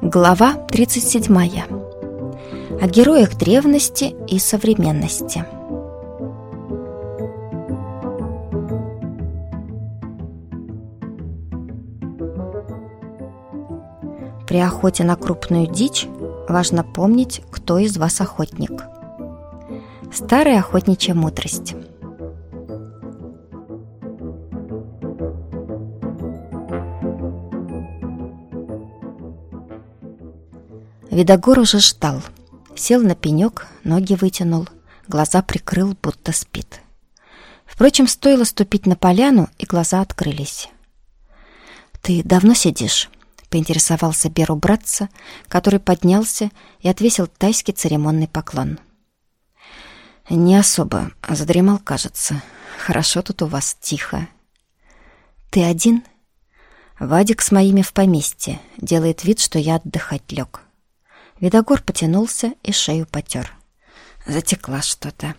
Глава 37. О героях древности и современности. При охоте на крупную дичь важно помнить, кто из вас охотник. Старая охотничья мудрость. Видогор уже ждал. Сел на пенек, ноги вытянул, глаза прикрыл, будто спит. Впрочем, стоило ступить на поляну, и глаза открылись. «Ты давно сидишь?» — поинтересовался Бер у братца, который поднялся и отвесил тайский церемонный поклон. «Не особо, задремал, кажется. Хорошо тут у вас, тихо». «Ты один?» «Вадик с моими в поместье, делает вид, что я отдыхать лег». Видогор потянулся и шею потер. Затекла что-то.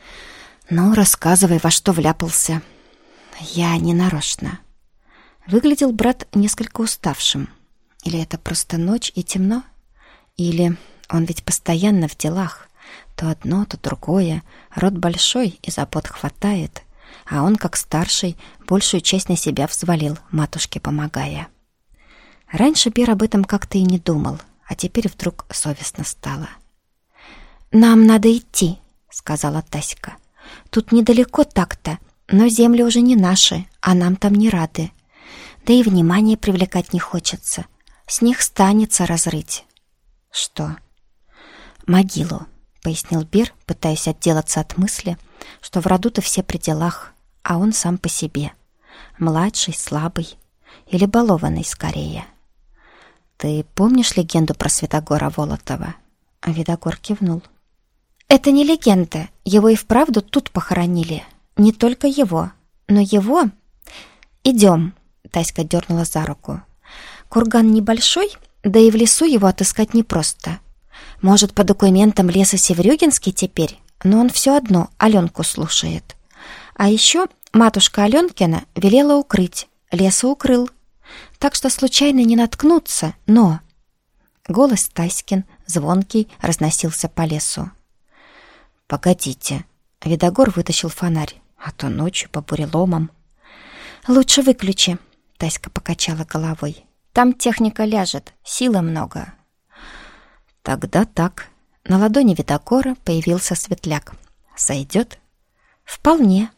«Ну, рассказывай, во что вляпался». «Я не нарочно». Выглядел брат несколько уставшим. Или это просто ночь и темно? Или он ведь постоянно в делах. То одно, то другое. Род большой, и забот хватает. А он, как старший, большую часть на себя взвалил, матушке помогая. Раньше Бер об этом как-то и не думал. А теперь вдруг совестно стало. «Нам надо идти», — сказала Таська. «Тут недалеко так-то, но земли уже не наши, а нам там не рады. Да и внимание привлекать не хочется. С них станется разрыть». «Что?» «Могилу», — пояснил Бер, пытаясь отделаться от мысли, что в роду-то все при делах, а он сам по себе. Младший, слабый или балованный скорее. «Ты помнишь легенду про Святогора Волотова?» А Видогор кивнул. «Это не легенда. Его и вправду тут похоронили. Не только его, но его...» «Идем», — Таська дернула за руку. «Курган небольшой, да и в лесу его отыскать непросто. Может, по документам леса Севрюгинский теперь, но он все одно Аленку слушает. А еще матушка Аленкина велела укрыть, леса укрыл. Так что случайно не наткнуться, но...» Голос Таськин, звонкий, разносился по лесу. «Погодите». Видогор вытащил фонарь, а то ночью по буреломам. «Лучше выключи», — Таська покачала головой. «Там техника ляжет, силы много». «Тогда так». На ладони Видогора появился светляк. «Сойдет?» «Вполне».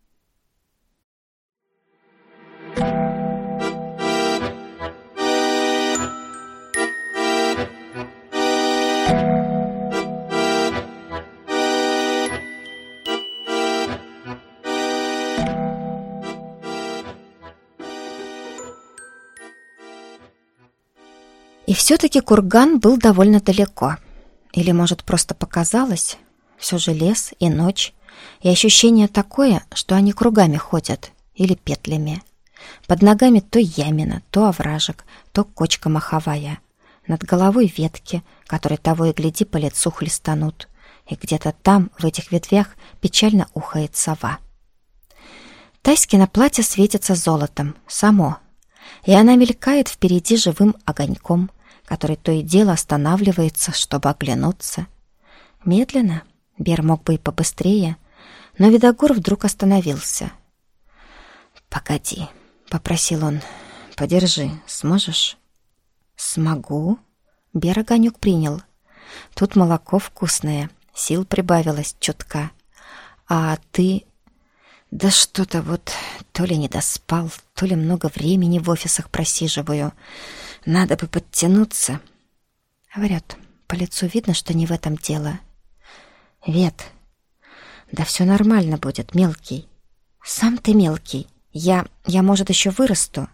И все-таки курган был довольно далеко. Или, может, просто показалось? Все же лес и ночь. И ощущение такое, что они кругами ходят. Или петлями. Под ногами то ямина, то овражек, то кочка маховая. Над головой ветки, которые того и гляди по лицу хлестанут. И где-то там, в этих ветвях, печально ухает сова. Таськино платье светится золотом, само. И она мелькает впереди живым огоньком, который то и дело останавливается, чтобы оглянуться. Медленно, Бер мог бы и побыстрее, но Видогор вдруг остановился. «Погоди», — попросил он, — «подержи, сможешь?» «Смогу». Бер огонек принял. Тут молоко вкусное, сил прибавилось чутка. А ты... Да что-то вот, то ли не доспал, то ли много времени в офисах просиживаю. Надо бы подтянуться. Говорят, по лицу видно, что не в этом дело. Вет, да все нормально будет, мелкий. Сам ты мелкий. Я, может, еще вырасту.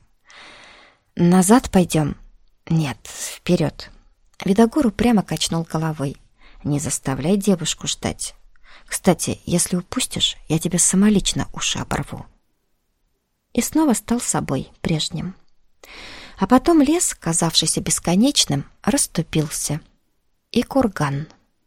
Назад пойдем? Нет, вперед. Видогор упрямо качнул головой. Не заставляй девушку ждать. Кстати, если упустишь, я тебе самолично уши оборву. И снова стал собой, прежним. А потом лес, казавшийся бесконечным, расступился. И курган.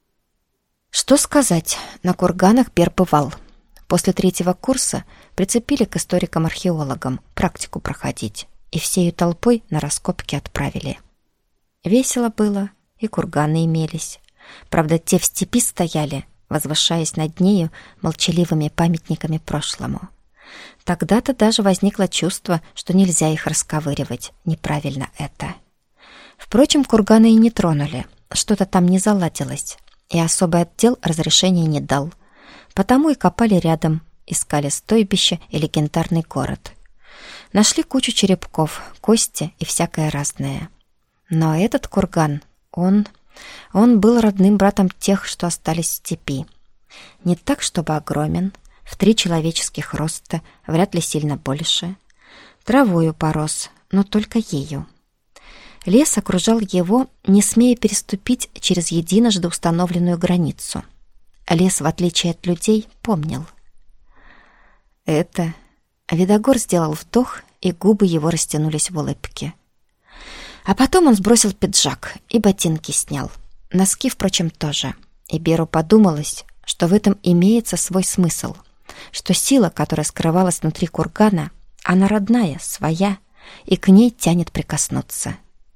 Что сказать, на курганах Бер бывал. После 3-го курса прицепили к историкам-археологам практику проходить, и всею толпой на раскопки отправили. Весело было, и курганы имелись. Правда, те в степи стояли, возвышаясь над нею молчаливыми памятниками прошлому. Тогда-то даже возникло чувство, что нельзя их расковыривать, неправильно это. Впрочем, курганы и не тронули, что-то там не заладилось, и особый отдел разрешения не дал. Потому и копали рядом, искали стойбище и легендарный город. Нашли кучу черепков, кости и всякое разное. Но этот курган, он был родным братом тех, что остались в степи. Не так, чтобы огромен, в 3 человеческих роста, вряд ли сильно больше. Травою порос, но только ею. Лес окружал его, не смея переступить через единожды установленную границу. Лес, в отличие от людей, помнил. Это... Видогор сделал вдох, и губы его растянулись в улыбке. А потом он сбросил пиджак и ботинки снял. Носки, впрочем, тоже. И Беру подумалось, что в этом имеется свой смысл, что сила, которая скрывалась внутри кургана, она родная, своя, и к ней тянет прикоснуться.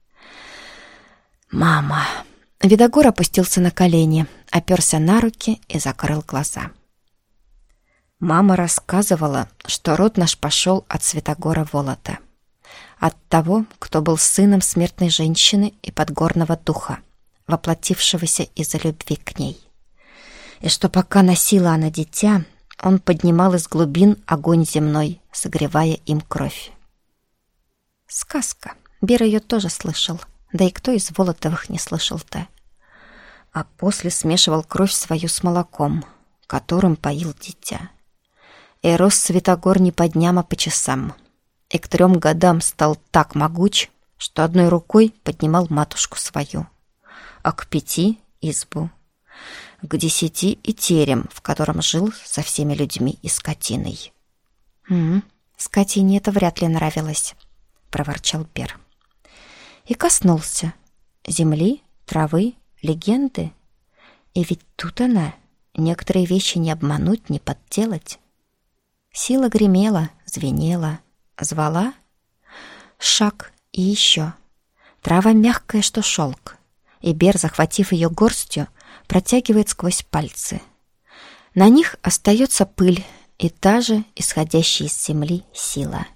«Мама!» Видогор опустился на колени, оперся на руки и закрыл глаза. Мама рассказывала, что род наш пошел от Святогора Волота, от того, кто был сыном смертной женщины и подгорного духа, воплотившегося из-за любви к ней. И что пока носила она дитя, он поднимал из глубин огонь земной, согревая им кровь. Сказка. Бера ее тоже слышал, да и кто из Волотовых не слышал-то. А после смешивал кровь свою с молоком, которым поил дитя. И рос Святогор не по дням, а по часам. И к 3 годам стал так могуч, что одной рукой поднимал матушку свою, а к 5 — избу, к 10 и терем, в котором жил со всеми людьми и скотиной. Скотине это вряд ли нравилось, проворчал Бер. И коснулся земли, травы, легенды. И ведь тут она, некоторые вещи не обмануть, не подделать. Сила гремела, звенела, звала. Шаг и еще. Трава мягкая, что шелк. И Бер, захватив ее горстью, протягивает сквозь пальцы. На них остается пыль и та же, исходящая из земли, сила.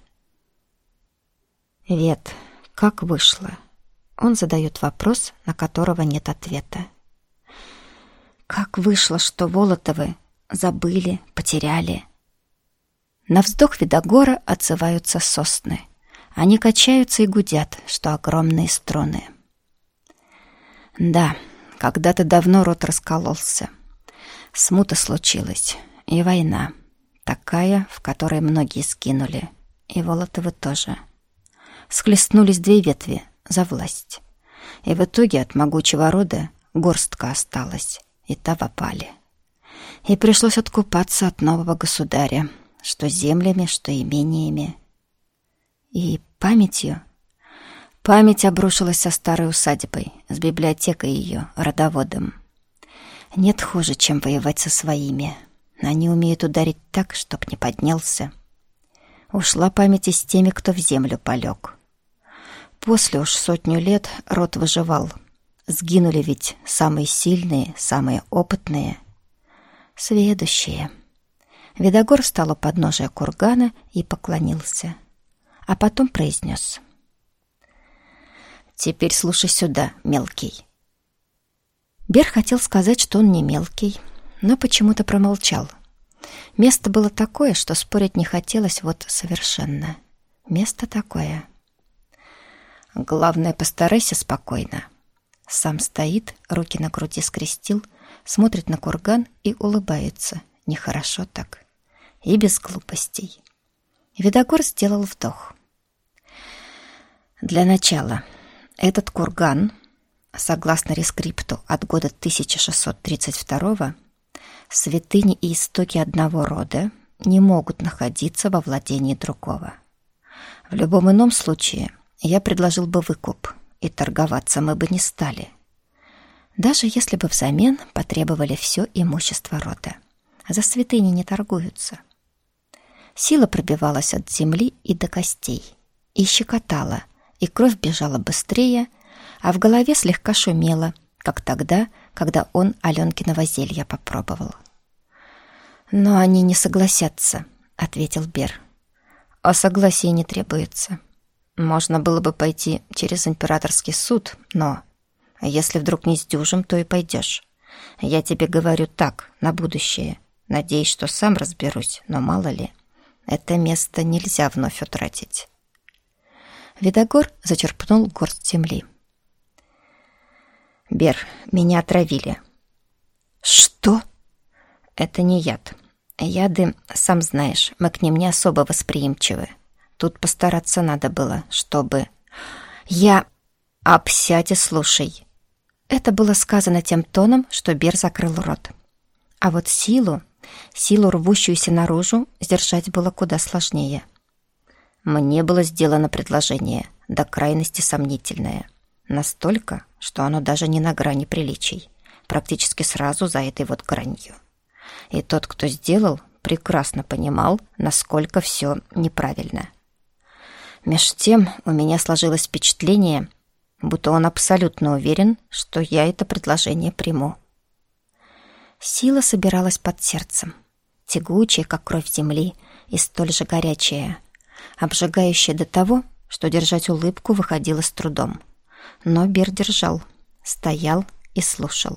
Вет, как вышло? Он задает вопрос, на которого нет ответа. Как вышло, что Волотовы забыли, потеряли? На вздох Видогора отзываются сосны. Они качаются и гудят, что огромные струны. Да, когда-то давно род раскололся. Смута случилась, и война. Такая, в которой многие сгинули. И Волотовы тоже. Схлестнулись 2 ветви за власть. И в итоге от могучего рода горстка осталась, и та в опале. И пришлось откупаться от нового государя, что землями, что имениями. И памятью. Память обрушилась со старой усадьбой, с библиотекой ее, родоводом. Нет хуже, чем воевать со своими. Они умеют ударить так, чтоб не поднялся. Ушла память и с теми, кто в землю полег. После уж 100 лет род выживал. Сгинули ведь самые сильные, самые опытные, сведущие. Видогор встал у подножия кургана и поклонился, а потом произнес: «Теперь слушай сюда, мелкий». Бер хотел сказать, что он не мелкий, но почему-то промолчал. Место было такое, что спорить не хотелось вот совершенно. Место такое. Главное, постарайся спокойно. Сам стоит, руки на груди скрестил, смотрит на курган и улыбается. Нехорошо так. И без глупостей. Видогор сделал вдох. Для начала, этот курган, согласно рескрипту от года 1632, святыни и истоки одного рода не могут находиться во владении другого. В любом ином случае я предложил бы выкуп, и торговаться мы бы не стали. Даже если бы взамен потребовали все имущество рода. За святыни не торгуются. Сила пробивалась от земли и до костей, и щекотала, и кровь бежала быстрее, а в голове слегка шумело, как тогда, когда он Аленкиного зелья попробовал. «Но они не согласятся», — ответил Бер. «А согласие не требуется. Можно было бы пойти через императорский суд, но если вдруг не сдюжим, то и пойдешь. Я тебе говорю так, на будущее. Надеюсь, что сам разберусь, но мало ли. Это место нельзя вновь утратить». Видогор зачерпнул горсть земли. «Бер, меня отравили». «Что?» «Это не яд. Яды, сам знаешь, мы к ним не особо восприимчивы. Тут постараться надо было, чтобы...» «Я...» «Обсядь и слушай». Это было сказано тем тоном, что Бер закрыл рот. А вот силу, рвущуюся наружу, сдержать было куда сложнее. Мне было сделано предложение, до крайности сомнительное. Настолько, что оно даже не на грани приличий, практически сразу за этой вот гранью. И тот, кто сделал, прекрасно понимал, насколько все неправильно. Меж тем у меня сложилось впечатление, будто он абсолютно уверен, что я это предложение приму. Сила собиралась под сердцем, тягучая, как кровь земли, и столь же горячая, обжигающая до того, что держать улыбку выходило с трудом. Но Бер держал, стоял и слушал.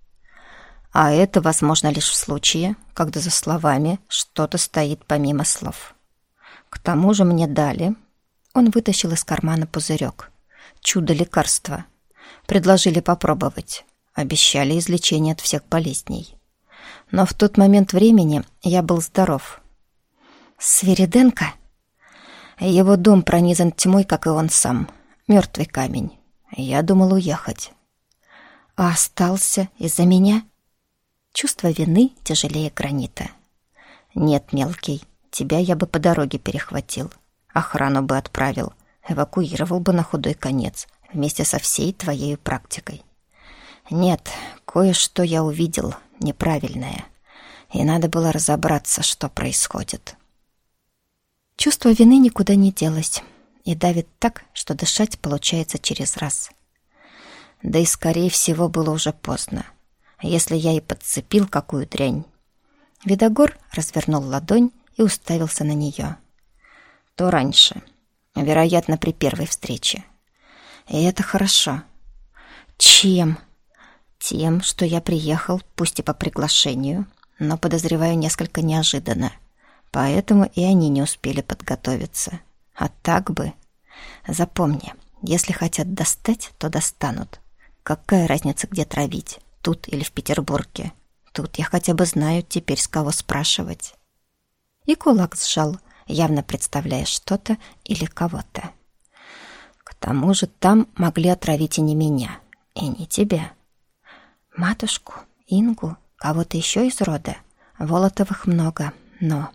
А это возможно лишь в случае, когда за словами что-то стоит помимо слов. К тому же мне дали... Он вытащил из кармана пузырек. Чудо-лекарство. Предложили попробовать. Обещали излечение от всех болезней. Но в тот момент времени я был здоров. Свириденко? Его дом пронизан тьмой, как и он сам. Мертвый камень. Я думал уехать. А остался из-за меня? Чувство вины тяжелее гранита. Нет, мелкий, тебя я бы по дороге перехватил. Охрану бы отправил, эвакуировал бы на худой конец вместе со всей твоей практикой. Нет, кое-что я увидел неправильное, и надо было разобраться, что происходит. Чувство вины никуда не делось и давит так, что дышать получается через раз. Да и, скорее всего, было уже поздно, если я и подцепил какую дрянь. Видогор развернул ладонь и уставился на нее. То раньше, вероятно, при первой встрече. И это хорошо. Чем? Тем, что я приехал, пусть и по приглашению, но, подозреваю, несколько неожиданно. Поэтому и они не успели подготовиться. А так бы... Запомни, если хотят достать, то достанут. Какая разница, где травить, тут или в Петербурге? Тут я хотя бы знаю теперь, с кого спрашивать. И кулак сжал, явно представляя что-то или кого-то. К тому же там могли отравить и не меня, и не тебя. Матушку, Ингу, кого-то еще из рода. Волотовых много, но...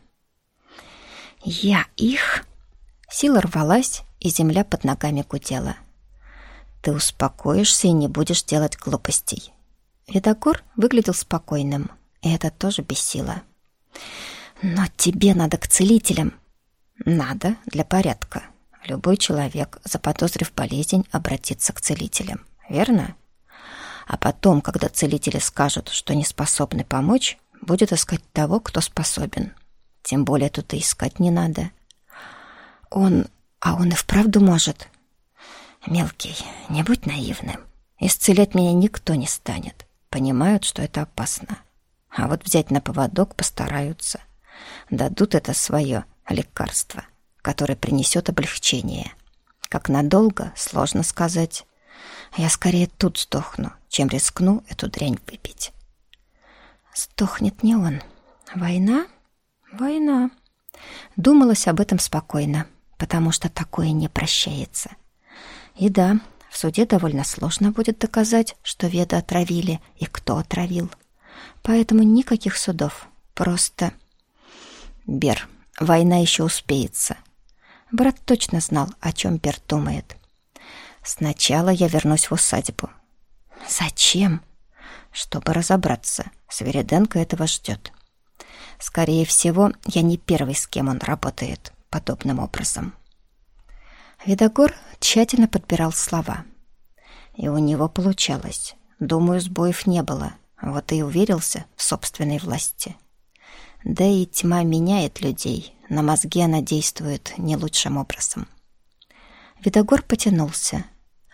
Я их... Сила рвалась, и земля под ногами гудела. Ты успокоишься и не будешь делать глупостей. Видогор выглядел спокойным, и это тоже бесило. Но тебе надо к целителям. Надо для порядка. Любой человек, заподозрив болезнь, обратится к целителям, верно? А потом, когда целители скажут, что не способны помочь, будет искать того, кто способен. Тем более тут и искать не надо. Он и вправду может. Мелкий, не будь наивным. Исцелять меня никто не станет. Понимают, что это опасно. А вот взять на поводок постараются. Дадут это свое лекарство, которое принесет облегчение. Как надолго, сложно сказать. Я скорее тут сдохну, чем рискну эту дрянь выпить. Сдохнет не он. Война? Война. Думалось об этом спокойно, потому что такое не прощается. И да, в суде довольно сложно будет доказать, что Веду отравили и кто отравил. Поэтому никаких судов. Просто... Бер, война еще успеется. Брат точно знал, о чем Бер думает. Сначала я вернусь в усадьбу. Зачем? Чтобы разобраться. Свириденко этого ждет. Скорее всего, я не первый, с кем он работает подобным образом. Видогор тщательно подбирал слова. И у него получалось. Думаю, сбоев не было. Вот и уверился в собственной власти. Да и тьма меняет людей. На мозги она действует не лучшим образом. Видогор потянулся.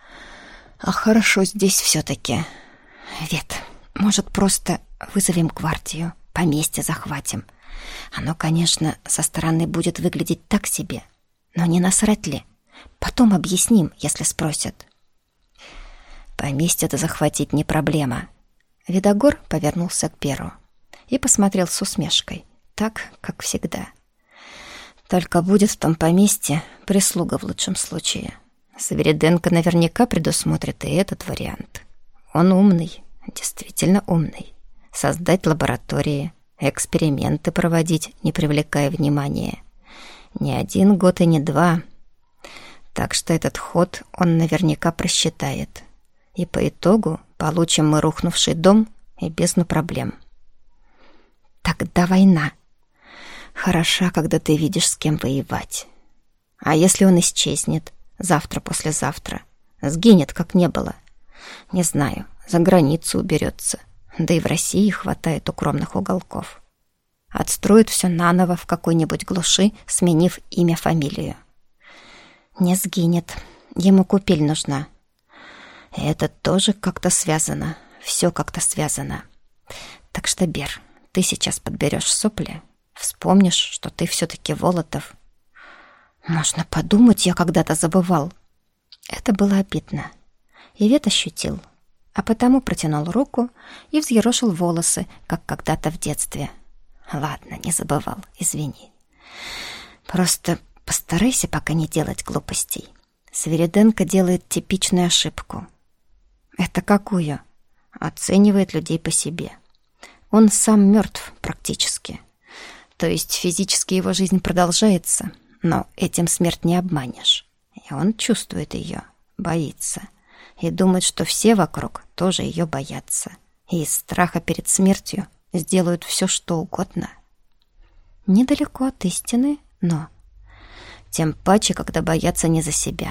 А хорошо здесь все-таки. Вет, может, просто вызовем гвардию, поместье захватим. Оно, конечно, со стороны будет выглядеть так себе. Но не насрать ли? Потом объясним, если спросят. Поместье-то захватить не проблема. Видогор повернулся к Беру и посмотрел с усмешкой, так, как всегда. Только будет в том поместье прислуга в лучшем случае. Свириденко наверняка предусмотрит и этот вариант. Он умный, действительно умный. Создать лаборатории, эксперименты проводить, не привлекая внимания. Не 1 год и не 2. Так что этот ход он наверняка просчитает. И по итогу получим мы рухнувший дом и бездну проблем. Тогда война. Хороша, когда ты видишь, с кем воевать. А если он исчезнет завтра-послезавтра, сгинет, как не было? Не знаю, за границу уберется. Да и в России хватает укромных уголков. Отстроит все наново в какой-нибудь глуши, сменив имя, фамилию. Не сгинет. Ему купель нужна. Это тоже как-то связано. Все как-то связано. Так что, Бер, ты сейчас подберешь сопли, вспомнишь, что ты все-таки Волотов. Можно подумать, я когда-то забывал. Это было обидно. И Вет ощутил, а потому протянул руку и взъерошил волосы, как когда-то в детстве. Ладно, не забывал, извини. Просто постарайся пока не делать глупостей. Свириденко делает типичную ошибку. Это какую? Оценивает людей по себе. Он сам мертв практически. То есть физически его жизнь продолжается, но этим смерть не обманешь. И он чувствует ее, боится. И думает, что все вокруг тоже ее боятся. И из страха перед смертью сделают все, что угодно. Недалеко от истины, но... Тем паче, когда боятся не за себя.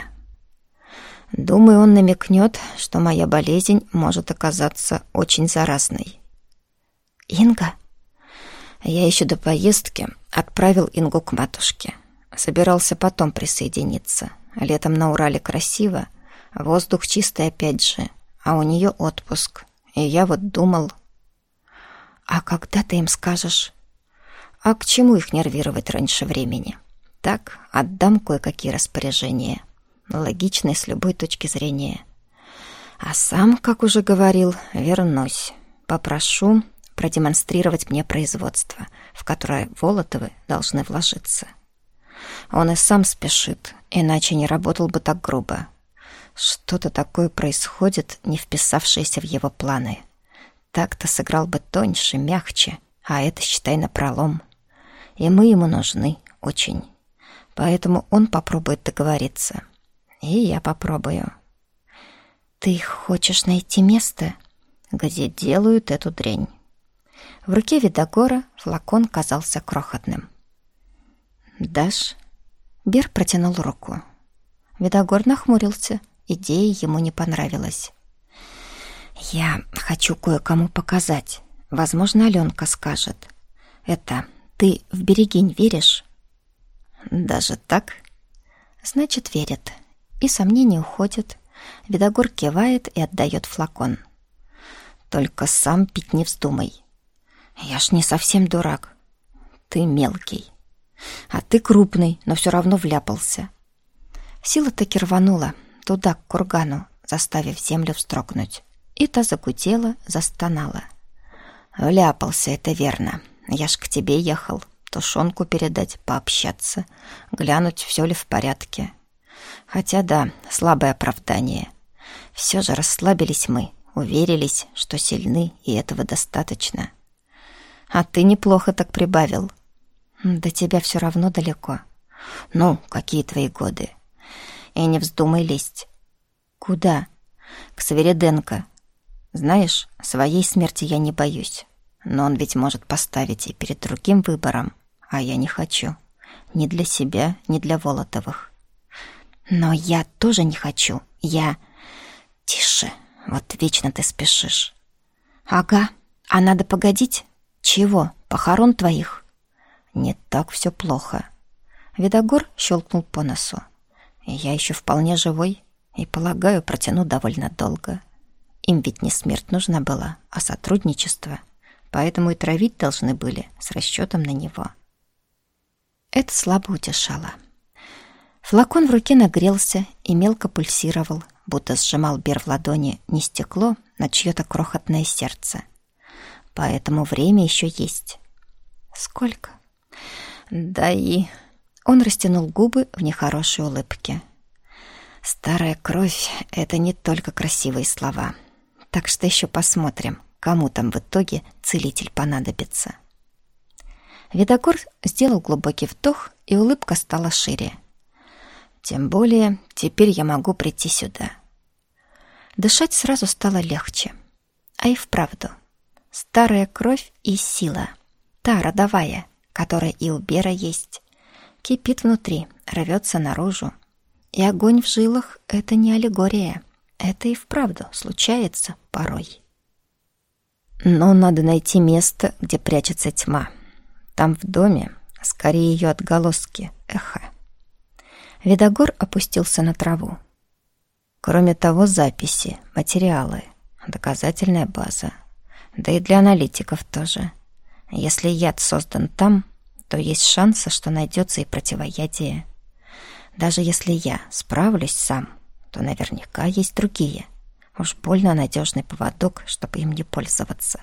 Думаю, он намекнет, что моя болезнь может оказаться очень заразной. Инга? Я еще до поездки отправил Ингу к матушке. Собирался потом присоединиться. Летом на Урале красиво, воздух чистый опять же, а у нее отпуск. И я вот думал... А когда ты им скажешь? А к чему их нервировать раньше времени? Так, отдам кое-какие распоряжения. Логичные с любой точки зрения. А сам, как уже говорил, вернусь. Попрошу продемонстрировать мне производство, в которое Волотовы должны вложиться. Он и сам спешит, иначе не работал бы так грубо. Что-то такое происходит, не вписавшееся в его планы. Так-то сыграл бы тоньше, мягче, а это, считай, напролом. И мы ему нужны очень. Поэтому он попробует договориться. И я попробую. Ты хочешь найти место, где делают эту дрянь? В руке Видогора флакон казался крохотным. «Дашь?» Бер протянул руку. Видогор нахмурился. Идея ему не понравилась. «Я хочу кое-кому показать. Возможно, Аленка скажет. Это, ты в Берегинь веришь?» «Даже так?» «Значит, верит». И сомнения уходят. Видогор кивает и отдает флакон. «Только сам пить не вздумай. Я ж не совсем дурак. Ты мелкий. А ты крупный, но все равно вляпался». Сила таки рванула туда, к кургану, заставив землю вздрогнуть. И та загудела, застонала. «Вляпался, это верно. Я ж к тебе ехал. Тушенку передать, пообщаться, глянуть, все ли в порядке. Хотя да, слабое оправдание. Все же расслабились мы, уверились, что сильны, и этого достаточно. А ты неплохо так прибавил. До тебя все равно далеко. Ну, какие твои годы? И не вздумай лезть». «Куда?» «К Свириденко. Знаешь, своей смерти я не боюсь. Но он ведь может поставить и перед другим выбором, а я не хочу. Ни для себя, ни для Волотовых». «Но я тоже не хочу. Тише, вот вечно ты спешишь. Ага, а надо погодить? Чего, похорон твоих? Не так все плохо. Видогор щелкнул по носу. Я еще вполне живой и, полагаю, протяну довольно долго. Им ведь не смерть нужна была, а сотрудничество. Поэтому и травить должны были с расчетом на него. Это слабо утешало. Флакон в руке нагрелся и мелко пульсировал, будто сжимал Бер в ладони не стекло, но чье-то крохотное сердце. Поэтому время еще есть. Сколько? Да и... Он растянул губы в нехорошей улыбке. Старая кровь — это не только красивые слова. Так что еще посмотрим, кому там в итоге целитель понадобится. Видогор сделал глубокий вдох, и улыбка стала шире. Тем более теперь я могу прийти сюда. Дышать сразу стало легче. А и вправду, старая кровь и сила, та родовая, которая и у Бера есть, кипит внутри, рвется наружу. И огонь в жилах — это не аллегория. Это и вправду случается порой. Но надо найти место, где прячется тьма. Там в доме, скорее ее отголоски, эхо. Видогор опустился на траву. Кроме того, записи, материалы, доказательная база. Да и для аналитиков тоже. Если яд создан там, то есть шансы, что найдется и противоядие. Даже если я справлюсь сам, то наверняка есть другие. Уж больно надежный поводок, чтобы им не пользоваться.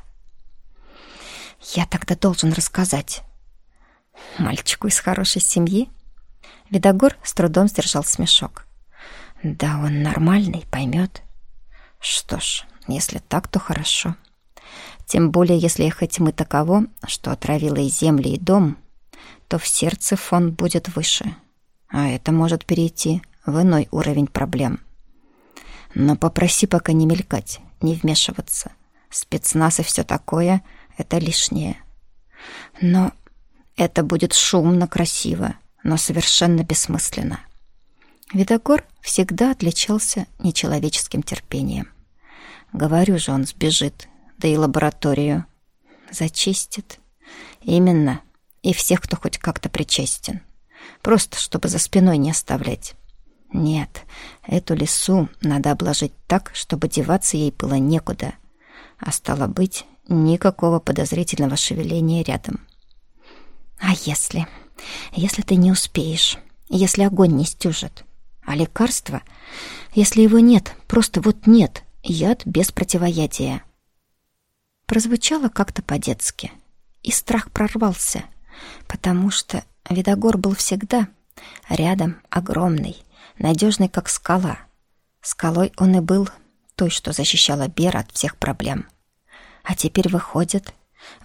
Я тогда должен рассказать. Мальчику из хорошей семьи? Видогор с трудом сдержал смешок. Да он нормальный, поймет. Что ж, если так, то хорошо. Тем более, если эхо тьмы таково, что отравило и земли, и дом, то в сердце фон будет выше. А это может перейти в иной уровень проблем. Но попроси пока не мелькать, не вмешиваться. Спецназ и все такое — это лишнее. Но это будет шумно, красиво, но совершенно бессмысленно. Видогор всегда отличался нечеловеческим терпением. Говорю же, он сбежит, да и лабораторию зачистит. Именно, и всех, кто хоть как-то причастен. Просто, чтобы за спиной не оставлять. Нет, эту лису надо обложить так, чтобы деваться ей было некуда. А стало быть, никакого подозрительного шевеления рядом. А если? Если ты не успеешь, если огонь не стюжит? А лекарство? Если его нет, просто вот нет, яд без противоядия. Прозвучало как-то по-детски, и страх прорвался, потому что Видогор был всегда рядом, огромный, надежный, как скала. Скалой он и был, той, что защищала Бера от всех проблем. А теперь выходит,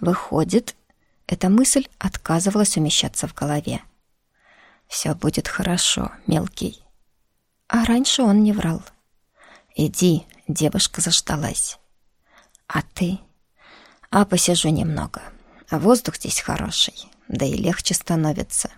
эта мысль отказывалась умещаться в голове. Все будет хорошо, мелкий. А раньше он не врал. Иди, девушка заждалась. А ты? А посижу немного. Воздух здесь хороший, да и легче становится.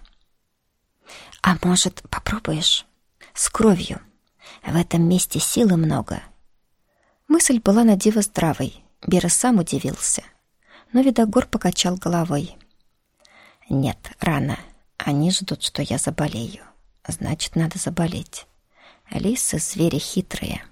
А может, попробуешь? С кровью. В этом месте силы много. Мысль была на диво здравой. Бера сам удивился. Но Видогор покачал головой. Нет, рано. Они ждут, что я заболею. Значит, надо заболеть. Лисы — звери хитрые.